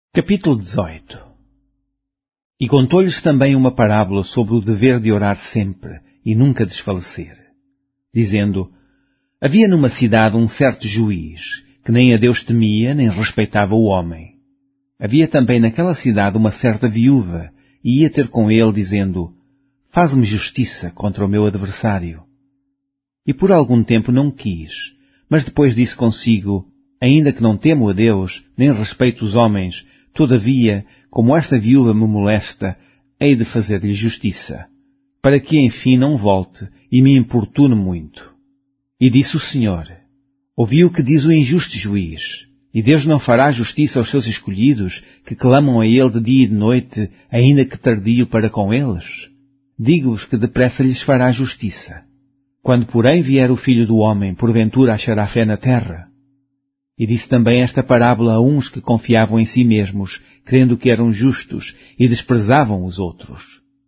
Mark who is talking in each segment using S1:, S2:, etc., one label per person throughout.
S1: Capítulo 18. E contou-lhes também uma parábola sobre o dever de orar sempre e nunca desfalecer, dizendo: Havia numa cidade um certo juiz, que nem a Deus temia, nem respeitava o homem. Havia também naquela cidade uma certa viúva, e ia ter com ele, dizendo: Faz-me justiça contra o meu adversário. E por algum tempo não quis, mas depois disse consigo: Ainda que não temo a Deus, nem respeito os homens, todavia, como esta viúva me molesta, hei de fazer-lhe justiça, para que enfim não volte e me importune muito. E disse o Senhor: Ouvi o que diz o injusto juiz, e Deus não fará justiça aos seus escolhidos, que clamam a Ele de dia e de noite, ainda que tardio para com eles? Digo-vos que depressa lhes fará justiça. Quando, porém, vier o Filho do Homem, porventura achará fé na terra? E disse também esta parábola a uns que confiavam em si mesmos, crendo que eram justos, e desprezavam os outros.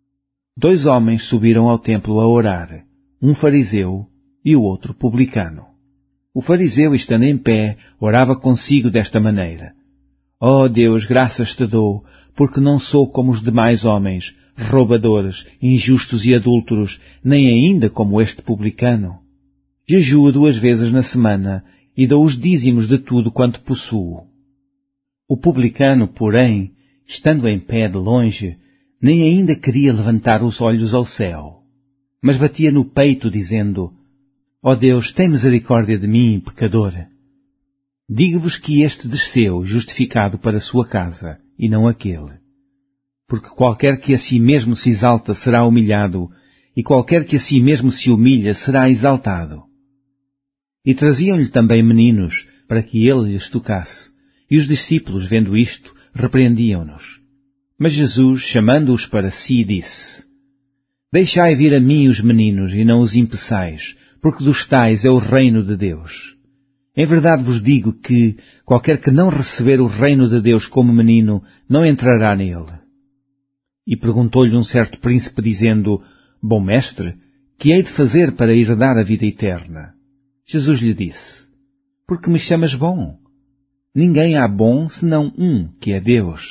S1: 2 homens subiram ao templo a orar, um fariseu e o outro publicano. O fariseu, estando em pé, orava consigo desta maneira: Ó Deus, graças te dou, porque não sou como os demais homens, roubadores, injustos e adúlteros, nem ainda como este publicano. Jejuo 2 vezes na semana, e dou os dízimos de tudo quanto possuo. O publicano, porém, estando em pé de longe, nem ainda queria levantar os olhos ao céu, mas batia no peito, dizendo: Ó Deus, tem misericórdia de mim, pecador. Digo-vos que este desceu justificado para a sua casa, e não aquele. Porque qualquer que a si mesmo se exalta será humilhado, e qualquer que a si mesmo se humilha será exaltado. E traziam-lhe também meninos, para que ele lhes tocasse. E os discípulos, vendo isto, repreendiam-nos. Mas Jesus, chamando-os para si, disse: Deixai vir a mim os meninos, e não os impeçais, porque dos tais é o reino de Deus. Em verdade vos digo que, qualquer que não receber o reino de Deus como menino, não entrará nele. E perguntou-lhe um certo príncipe, dizendo: Bom mestre, que hei de fazer para herdar a vida eterna? Jesus lhe disse: Porque me chamas bom? Ninguém há bom senão um, que é Deus.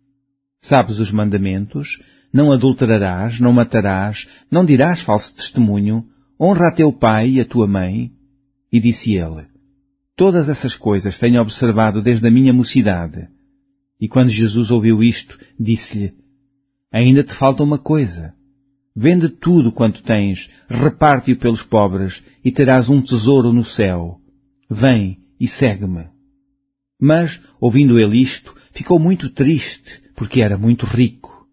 S1: Sabes os mandamentos: não adulterarás, não matarás, não dirás falso testemunho, honra a teu pai e a tua mãe. E disse ele: Todas essas coisas tenho observado desde a minha mocidade. E quando Jesus ouviu isto, disse-lhe: Ainda te falta uma coisa. Vende tudo quanto tens, reparte-o pelos pobres, e terás um tesouro no céu. Vem e segue-me. Mas, ouvindo ele isto, ficou muito triste, porque era muito rico.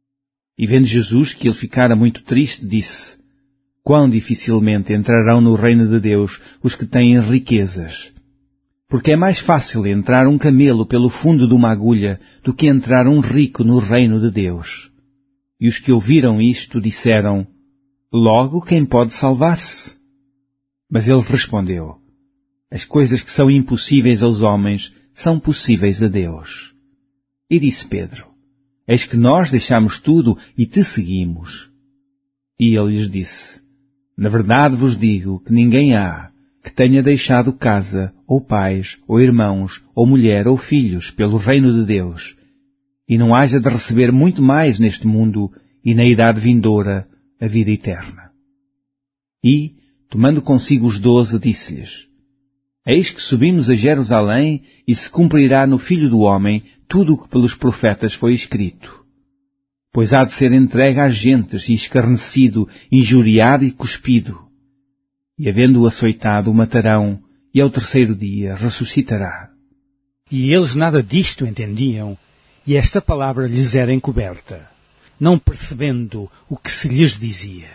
S1: E vendo Jesus que ele ficara muito triste, disse: Quão dificilmente entrarão no reino de Deus os que têm riquezas. Porque é mais fácil entrar um camelo pelo fundo de uma agulha do que entrar um rico no reino de Deus. E os que ouviram isto disseram: Logo quem pode salvar-se? Mas ele respondeu: As coisas que são impossíveis aos homens são possíveis a Deus. E disse Pedro: Eis que nós deixamos tudo e te seguimos. E ele lhes disse: Na verdade vos digo que ninguém há que tenha deixado casa, ou pais, ou irmãos, ou mulher, ou filhos, pelo reino de Deus, e não haja de receber muito mais neste mundo e na idade vindoura a vida eterna. E, tomando consigo os 12, disse-lhes: Eis que subimos a Jerusalém e se cumprirá no Filho do Homem tudo o que pelos profetas foi escrito. Pois há de ser entregue às gentes e escarnecido, injuriado e cuspido. E havendo-o açoitado, o matarão, e ao 3º dia ressuscitará.
S2: E eles nada disto entendiam, e esta palavra lhes era encoberta, não percebendo o que se lhes dizia.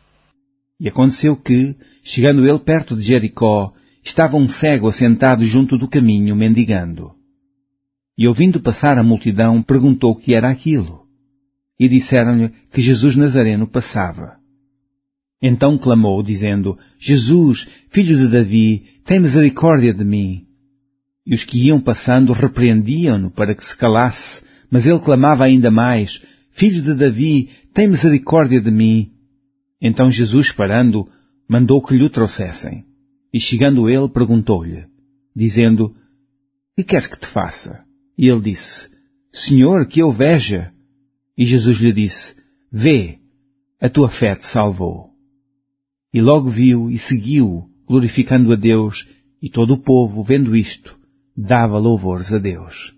S1: E aconteceu que, chegando ele perto de Jericó, estava um cego assentado junto do caminho, mendigando. E ouvindo passar a multidão, perguntou o que era aquilo. E disseram-lhe que Jesus Nazareno passava. Então clamou, dizendo: Jesus, filho de Davi, tem misericórdia de mim. E os que iam passando repreendiam-no para que se calasse, mas ele clamava ainda mais: Filho de Davi, tem misericórdia de mim. Então Jesus, parando, mandou que lhe o trouxessem. E chegando ele, perguntou-lhe, dizendo: Que queres que te faça? E ele disse: Senhor, que eu veja. E Jesus lhe disse, vê, a tua fé te salvou. E logo viu e seguiu, glorificando a Deus, e todo o povo, vendo isto, dava louvores a Deus.